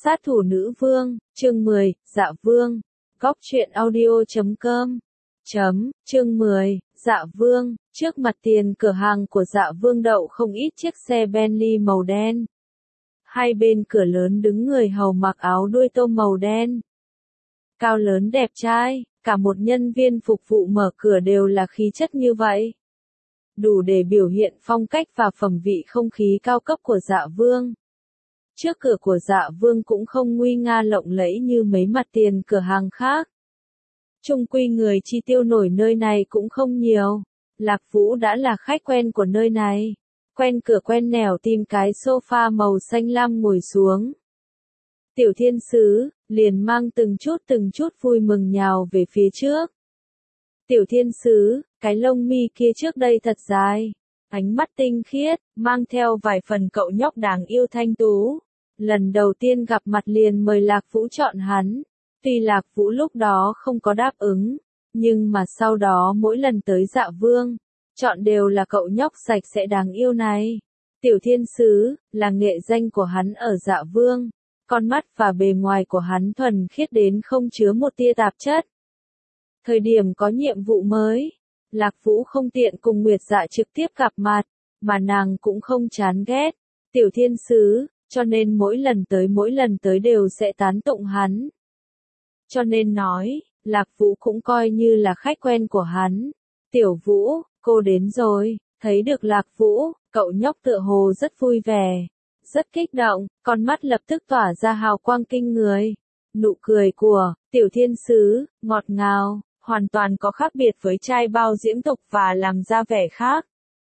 Sát thủ nữ vương, chương 10, Dạ Vương. Góc truyện audio.com. Chương 10, Dạ Vương. Trước mặt tiền cửa hàng của Dạ Vương đậu không ít chiếc xe Bentley màu đen. Hai bên cửa lớn đứng người hầu mặc áo đuôi tôm màu đen. Cao lớn đẹp trai, cả một nhân viên phục vụ mở cửa đều là khí chất như vậy. Đủ để biểu hiện phong cách và phẩm vị không khí cao cấp của Dạ Vương. Trước cửa của Dạ Vương cũng không nguy nga lộng lẫy như mấy mặt tiền cửa hàng khác. Chung quy người chi tiêu nổi nơi này cũng không nhiều. Lạc Vũ đã là khách quen của nơi này. Quen cửa quen nẻo tìm cái sofa màu xanh lam ngồi xuống. Tiểu thiên sứ, liền mang từng chút vui mừng nhào về phía trước. Tiểu thiên sứ, cái lông mi kia trước đây thật dài. Ánh mắt tinh khiết, mang theo vài phần cậu nhóc đáng yêu thanh tú. Lần đầu tiên gặp mặt liền mời Lạc Vũ chọn hắn. Tuy Lạc Vũ lúc đó không có đáp ứng, nhưng mà sau đó mỗi lần tới Dạ Vương, chọn đều là cậu nhóc sạch sẽ đáng yêu này. Tiểu thiên sứ, là nghệ danh của hắn ở Dạ Vương. Con mắt và bề ngoài của hắn thuần khiết đến không chứa một tia tạp chất. Thời điểm có nhiệm vụ mới, Lạc Vũ không tiện cùng Nguyệt Dạ trực tiếp gặp mặt, mà nàng cũng không chán ghét. Tiểu thiên sứ, cho nên mỗi lần tới đều sẽ tán tụng hắn. Cho nên nói, Lạc Vũ cũng coi như là khách quen của hắn. Tiểu Vũ, cô đến rồi. Thấy được Lạc Vũ, cậu nhóc tựa hồ rất vui vẻ, rất kích động, con mắt lập tức tỏa ra hào quang kinh người. Nụ cười của Tiểu thiên sứ, ngọt ngào, hoàn toàn có khác biệt với trai bao diễm tục và làm ra vẻ khác.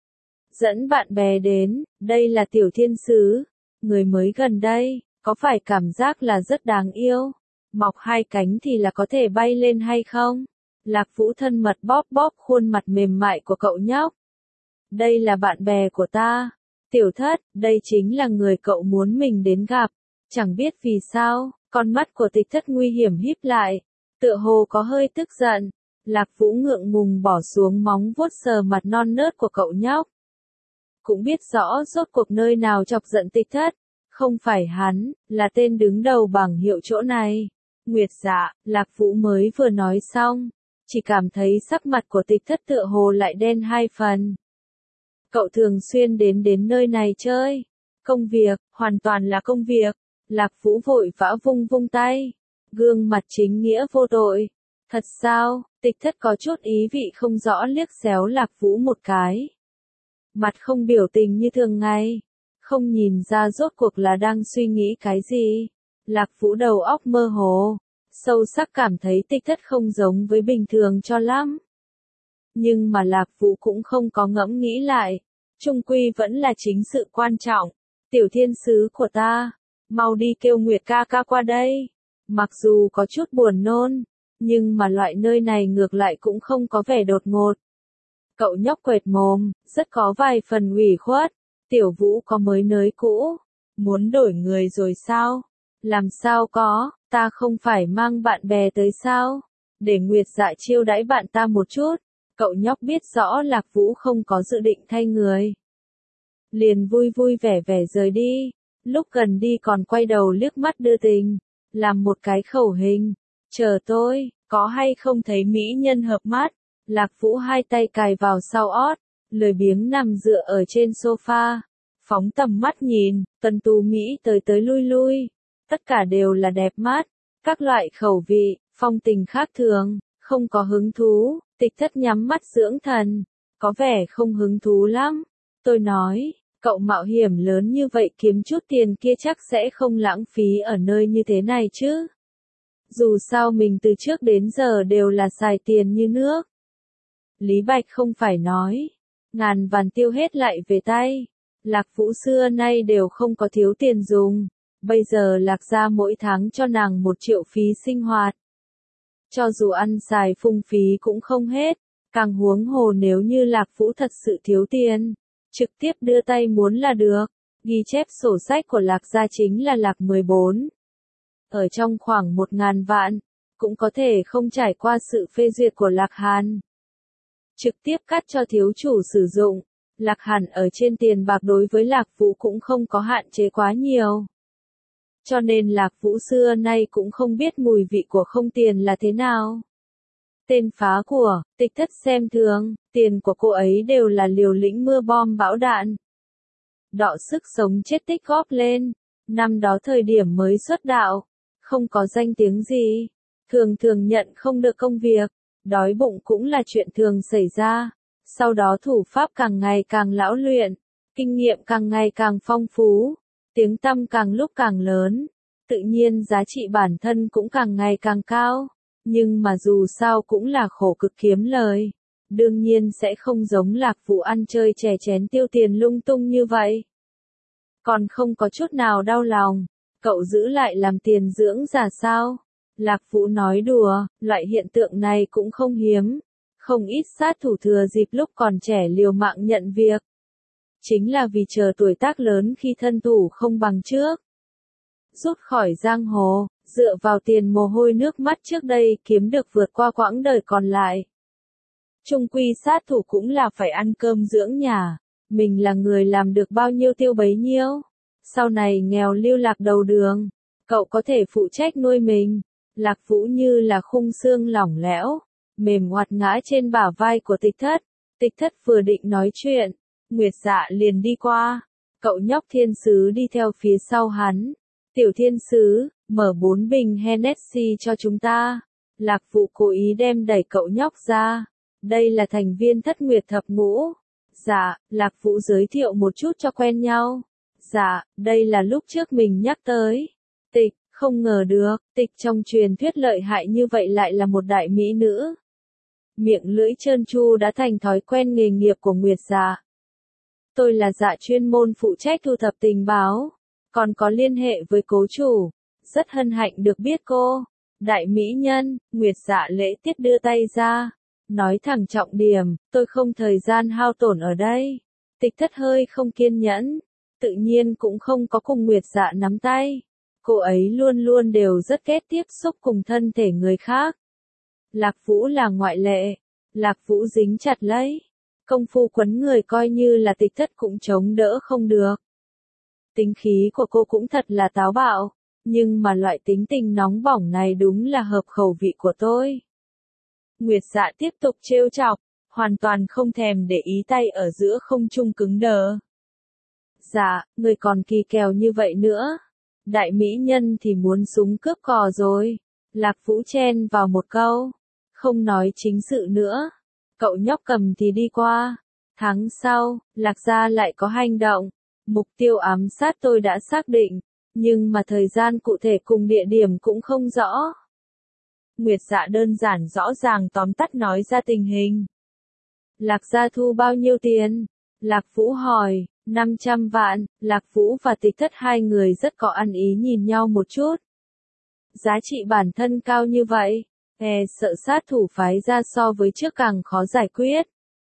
Dẫn bạn bè đến, đây là Tiểu thiên sứ, người mới gần đây, có phải cảm giác là rất đáng yêu? Mọc hai cánh thì là có thể bay lên hay không? Lạc Vũ thân mật bóp khuôn mặt mềm mại của cậu nhóc. Đây là bạn bè của ta. Tiểu thất, đây chính là người cậu muốn mình đến gặp. Chẳng biết vì sao, con mắt của Tịch Thất nguy hiểm híp lại. Tựa hồ có hơi tức giận. Lạc Vũ ngượng ngùng bỏ xuống móng vuốt sờ mặt non nớt của cậu nhóc. Cũng biết rõ rốt cuộc nơi nào chọc giận Tịch Thất. Không phải hắn, là tên đứng đầu bảng hiệu chỗ này. Nguyệt Dạ, Lạc Vũ mới vừa nói xong. Chỉ cảm thấy sắc mặt của Tịch Thất tựa hồ lại đen hai phần. Cậu thường xuyên đến nơi này chơi. Công việc, hoàn toàn là công việc. Lạc Vũ vội vã vung tay. Gương mặt chính nghĩa vô tội. Thật sao? Tịch Thất có chút ý vị không rõ liếc xéo Lạc Vũ một cái. Mặt không biểu tình như thường ngày. Không nhìn ra rốt cuộc là đang suy nghĩ cái gì. Lạc Vũ đầu óc mơ hồ. Sâu sắc cảm thấy Tịch Thất không giống với bình thường cho lắm. Nhưng mà Lạc Vũ cũng không có ngẫm nghĩ lại. Chung quy vẫn là chính sự quan trọng. Tiểu thiên sứ của ta, mau đi kêu Nguyệt ca ca qua đây. Mặc dù có chút buồn nôn, nhưng mà loại nơi này ngược lại cũng không có vẻ đột ngột. Cậu nhóc quệt mồm, rất có vài phần ủy khuất. Tiểu Vũ có mới nới cũ. Muốn đổi người rồi sao? Làm sao có, ta không phải mang bạn bè tới sao? Để Nguyệt Dạ chiêu đãi bạn ta một chút. Cậu nhóc biết rõ Lạc Vũ không có dự định thay người. Liền vui vẻ rời đi. Lúc gần đi còn quay đầu liếc mắt đưa tình. Làm một cái khẩu hình. Chờ tôi, có hay không thấy mỹ nhân hợp mắt? Lạc Vũ hai tay cài vào sau ót. Lười biếng nằm dựa ở trên sofa. Phóng tầm mắt nhìn, tuần tú Mỹ tới lui. Tất cả đều là đẹp mắt. Các loại khẩu vị, phong tình khác thường, không có hứng thú. Tịch Thất nhắm mắt dưỡng thần. Có vẻ không hứng thú lắm. Tôi nói, cậu mạo hiểm lớn như vậy kiếm chút tiền kia chắc sẽ không lãng phí ở nơi như thế này chứ. Dù sao mình từ trước đến giờ đều là xài tiền như nước. Lý Bạch không phải nói. Ngàn vạn tiêu hết lại về tay. Lạc Vũ xưa nay đều không có thiếu tiền dùng. Bây giờ Lạc gia mỗi tháng cho nàng 1 triệu phí sinh hoạt. Cho dù ăn xài phung phí cũng không hết. Càng huống hồ nếu như Lạc Vũ thật sự thiếu tiền. Trực tiếp đưa tay muốn là được. Ghi chép sổ sách của Lạc gia chính là Lạc 14. Ở trong khoảng 1.000 vạn. Cũng có thể không trải qua sự phê duyệt của Lạc Hàn. Trực tiếp cắt cho thiếu chủ sử dụng. Lạc Hàn ở trên tiền bạc đối với Lạc Vũ cũng không có hạn chế quá nhiều. cho nên Lạc Vũ xưa nay cũng không biết mùi vị của không tiền là thế nào. Tên phá của, Tịch Thất xem thường, tiền của cô ấy đều là liều lĩnh mưa bom bão đạn. Đọ sức sống chết tích góp lên, năm đó thời điểm mới xuất đạo, không có danh tiếng gì, thường thường nhận không được công việc, đói bụng cũng là chuyện thường xảy ra, sau đó thủ pháp càng ngày càng lão luyện, kinh nghiệm càng ngày càng phong phú, tiếng tăm càng lúc càng lớn, tự nhiên giá trị bản thân cũng càng ngày càng cao, nhưng mà dù sao cũng là khổ cực kiếm lời, đương nhiên sẽ không giống Lạc Vũ ăn chơi chè chén tiêu tiền lung tung như vậy. Còn không có chút nào đau lòng, cậu giữ lại làm tiền dưỡng già sao? Lạc Vũ nói đùa, loại hiện tượng này cũng không hiếm, không ít sát thủ thừa dịp lúc còn trẻ liều mạng nhận việc. Chính là vì chờ tuổi tác lớn khi thân thủ không bằng trước. Rút khỏi giang hồ, dựa vào tiền mồ hôi nước mắt trước đây kiếm được vượt qua quãng đời còn lại. Chung quy sát thủ cũng là phải ăn cơm dưỡng nhà, mình là người làm được bao nhiêu tiêu bấy nhiêu. Sau này nghèo lưu lạc đầu đường, cậu có thể phụ trách nuôi mình. Lạc Vũ như là khung xương lỏng lẽo, mềm ngoặt ngã trên bả vai của Tịch Thất. Tịch Thất vừa định nói chuyện, Nguyệt Dạ liền đi qua. Cậu nhóc thiên sứ đi theo phía sau hắn. Tiểu thiên sứ, mở 4 bình Hennessy cho chúng ta. Lạc Vũ cố ý đem đẩy cậu nhóc ra. Đây là thành viên Thất Nguyệt Thập Ngũ. Dạ, Lạc Vũ giới thiệu một chút cho quen nhau. Dạ, đây là lúc trước mình nhắc tới. Tịch, không ngờ được, Tịch trong truyền thuyết lợi hại như vậy lại là một đại mỹ nữ. Miệng lưỡi trơn tru đã thành thói quen nghề nghiệp của Nguyệt Dạ. Tôi là Dạ chuyên môn phụ trách thu thập tình báo, còn có liên hệ với cố chủ. Rất hân hạnh được biết cô. Đại mỹ nhân, Nguyệt Dạ lễ tiết đưa tay ra. Nói thẳng trọng điểm, tôi không thời gian hao tổn ở đây. Tịch Thất hơi không kiên nhẫn, tự nhiên cũng không có cùng Nguyệt Dạ nắm tay. Cô ấy luôn luôn đều rất ghét tiếp xúc cùng thân thể người khác. Lạc Vũ là ngoại lệ. Lạc Vũ dính chặt lấy. Công phu quấn người coi như là Tịch Thất cũng chống đỡ không được. Tính khí của cô cũng thật là táo bạo, nhưng mà loại tính tình nóng bỏng này đúng là hợp khẩu vị của tôi. Nguyệt Dạ tiếp tục trêu chọc, hoàn toàn không thèm để ý tay ở giữa không trung cứng đờ. Dạ, người còn kỳ kèo như vậy nữa. Đại mỹ nhân thì muốn súng cướp cò rồi. Lạc Vũ chen vào một câu. Không nói chính sự nữa. Cậu nhóc cầm thì đi qua. Tháng sau, Lạc gia lại có hành động. Mục tiêu ám sát tôi đã xác định. Nhưng mà thời gian cụ thể cùng địa điểm cũng không rõ. Nguyệt Dạ đơn giản rõ ràng tóm tắt nói ra tình hình. Lạc gia thu bao nhiêu tiền? Lạc Vũ hỏi. 500 vạn, Lạc Vũ và Tịch Thất hai người rất có ăn ý nhìn nhau một chút. Giá trị bản thân cao như vậy, sợ sát thủ phái ra so với trước càng khó giải quyết.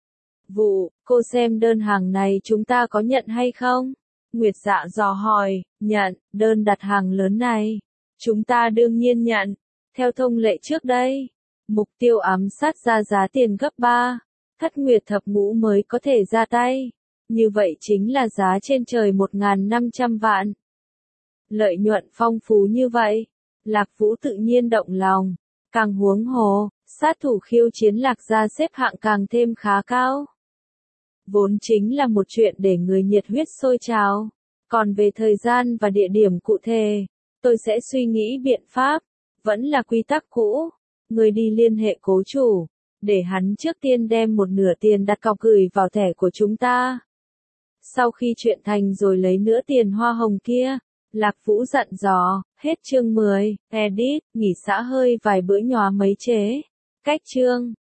Vụ, cô xem đơn hàng này chúng ta có nhận hay không? Nguyệt Dạ dò hỏi, nhận, đơn đặt hàng lớn này. Chúng ta đương nhiên nhận, theo thông lệ trước đây. Mục tiêu ám sát ra giá tiền gấp 3, Thất Nguyệt Thập Ngũ mới có thể ra tay. Như vậy chính là giá trên trời 1.500 vạn. Lợi nhuận phong phú như vậy, Lạc Vũ tự nhiên động lòng. Càng huống hồ, sát thủ khiêu chiến Lạc gia xếp hạng càng thêm khá cao. Vốn chính là một chuyện để người nhiệt huyết sôi trào. Còn về thời gian và địa điểm cụ thể, tôi sẽ suy nghĩ biện pháp. Vẫn là quy tắc cũ. Người đi liên hệ cố chủ, để hắn trước tiên đem một nửa tiền đặt cọc gửi vào thẻ của chúng ta. Sau khi chuyện thành rồi lấy nữa tiền hoa hồng kia. Lạc Vũ dặn dò, hết chương 10, edit, nghỉ xả hơi vài bữa nhóa mấy chế. Cách chương.